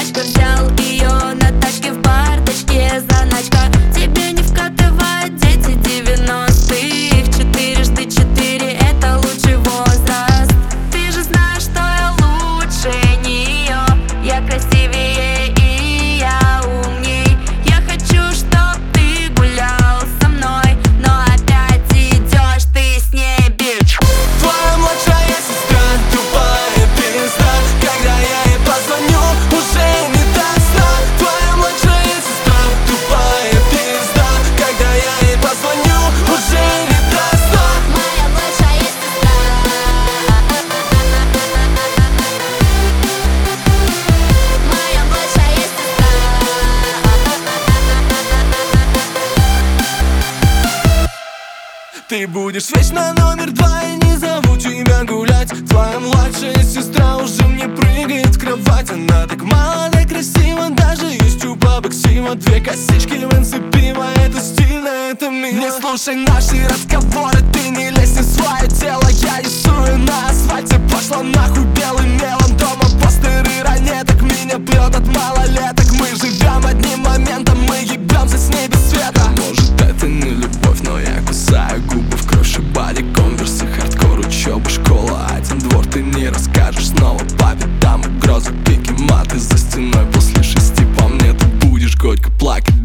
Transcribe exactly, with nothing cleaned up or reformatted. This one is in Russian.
собачка. Взял ее на тачке в бардачке, заначка. Тебе не вкатывают дети девяностых. Четырежды четыре — это лучший возраст. Ты же знаешь, что я лучше нее. Я красивее и я умней. Я хочу, чтоб ты гулял со мной, но опять идешь ты с ней, бич. Твоя младшая сестра тупая пизда. Когда я ей позвоню, уже не до сна. Твоя младшая сестра тупая пизда. Когда я ей позвоню, уже не до сна. Моя младшая сестра. Моя младшая сестра. Ты будешь вечно номер два, я не зову тебя гулять. Твоя младшая сестра уже мне прыгает в кровать. Она так молода, красива, даже есть у бабок сима. Две косички в инцепиво, это стильно, это мило. Не слушай наши разговоры, ты не лезь в свое дело. Я рисую на асфальте, пошла нахуй белым мелом. Дома постеры ранеток, меня прет от малолеток. Мы живем одним моментом, мы ебемся с ней без света. Может это не любовь, но я кусаю губы в кровь, шибали конверсы, хардкор, учеба, школа, один двор. Ты не расскажешь снова папе, там угрозы, пики, маты за стеной. После шести по мне ты будешь горько плакать.